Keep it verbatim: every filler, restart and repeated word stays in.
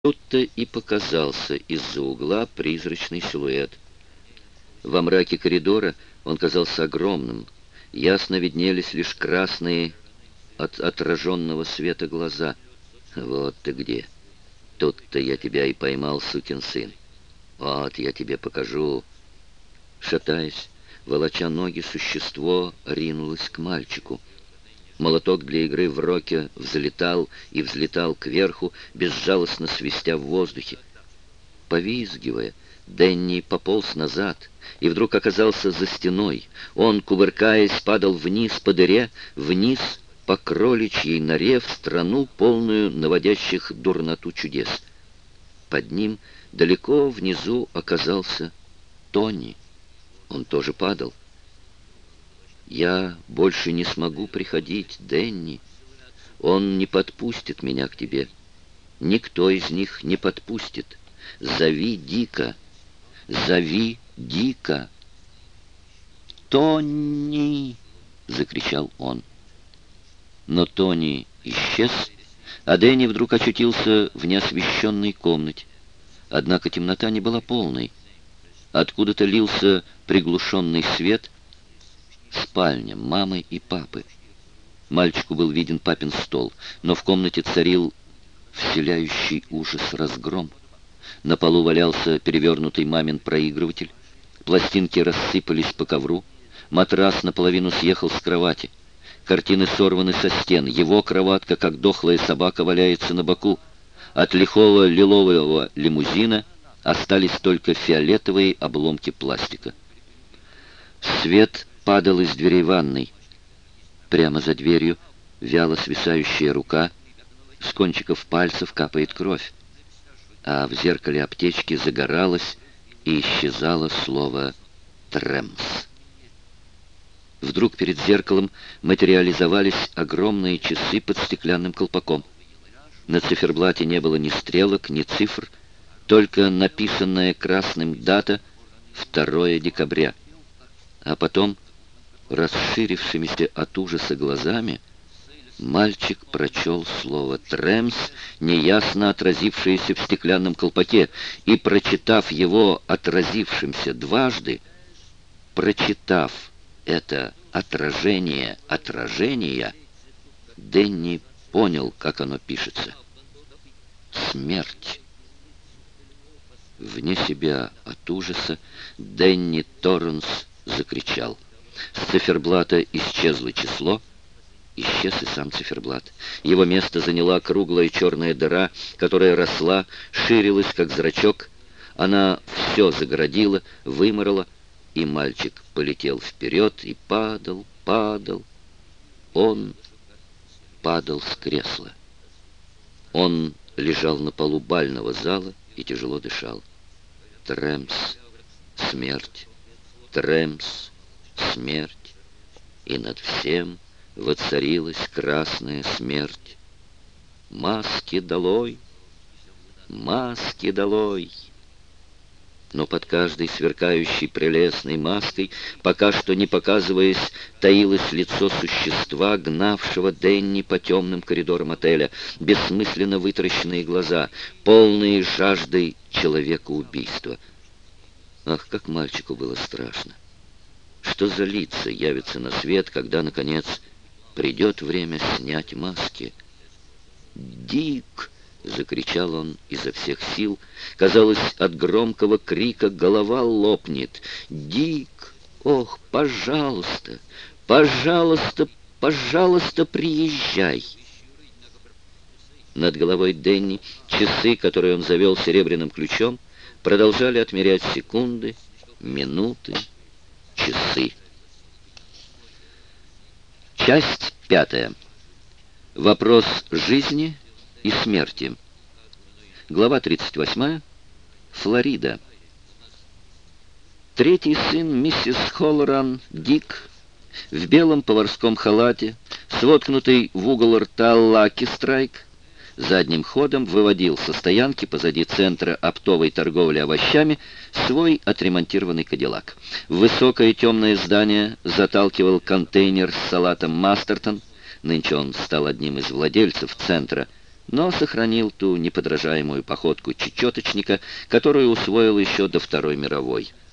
Тут-то и показался из-за угла призрачный силуэт. Во мраке коридора он казался огромным. Ясно виднелись лишь красные от отраженного света глаза. «Вот ты где! Тут-то я тебя и поймал, сукин сын! Вот я тебе покажу!» Шатаясь, волоча ноги, существо ринулось к мальчику. Молоток для игры в роке взлетал и взлетал кверху, безжалостно свистя в воздухе. Повизгивая, Дэнни пополз назад и вдруг оказался за стеной. Он, кувыркаясь, падал вниз по дыре, вниз по кроличьей норе в страну, полную наводящих дурноту чудес. Под ним далеко внизу оказался Тони. Он тоже падал. «Я больше не смогу приходить, Дэнни. Он не подпустит меня к тебе. Никто из них не подпустит. Зови Дика. Зови Дика!» «Тони!» — закричал он. Но Тони исчез, а Дэнни вдруг очутился в неосвещенной комнате. Однако темнота не была полной. Откуда-то лился приглушенный свет. Спальня мамы и папы. Мальчику был виден папин стол, но в комнате царил вселяющий ужас разгром. На полу валялся перевернутый мамин проигрыватель, пластинки рассыпались по ковру, матрас наполовину съехал с кровати, картины сорваны со стен, его кроватка, как дохлая собака, валяется на боку. От лихого лилового лимузина остались только фиолетовые обломки пластика. Свет падал из дверей ванной. Прямо за дверью вяло свисающая рука, с кончиков пальцев капает кровь, а в зеркале аптечки загоралось и исчезало слово «Трэмс». Вдруг перед зеркалом материализовались огромные часы под стеклянным колпаком. На циферблате не было ни стрелок, ни цифр, только написанная красным дата второе декабря. А потом, расширившимися от ужаса глазами, мальчик прочел слово «Трэмс», неясно отразившееся в стеклянном колпаке, и, прочитав его отразившимся дважды, прочитав это отражение отражения, Дэнни понял, как оно пишется. Смерть. Вне себя от ужаса Дэнни Торренс закричал. С циферблата исчезло число, исчез и сам циферблат. Его место заняла круглая черная дыра, которая росла, ширилась, как зрачок. Она все загородила, выморала, и мальчик полетел вперед и падал, падал. Он падал с кресла. Он лежал на полу бального зала и тяжело дышал. Трэмс, смерть, Трэмс, смерть, и над всем воцарилась красная смерть. Маски долой, маски долой. Но под каждой сверкающей прелестной маской, пока что не показываясь, таилось лицо существа, гнавшего Дэнни по темным коридорам отеля, бессмысленно вытаращенные глаза, полные жаждой человека-убийства. Ах, как мальчику было страшно! Что за лица явятся на свет, когда, наконец, придет время снять маски? «Дик!» — закричал он изо всех сил. Казалось, от громкого крика голова лопнет. «Дик! Ох, пожалуйста! Пожалуйста, пожалуйста, приезжай!» Над головой Дэнни часы, которые он завел серебряным ключом, продолжали отмерять секунды, минуты, часы. Часть пятая. Вопрос жизни и смерти. Глава тридцать восьмая. Флорида. Третий сын миссис Холлоран, Дик, в белом поварском халате, с воткнутой в угол рта Лаки Страйк, задним ходом выводил со стоянки позади центра оптовой торговли овощами свой отремонтированный кадиллак. В высокое темное здание заталкивал контейнер с салатом Мастертон. Нынче он стал одним из владельцев центра. но сохранил ту неподражаемую походку чечеточника, которую усвоил еще до Второй мировой.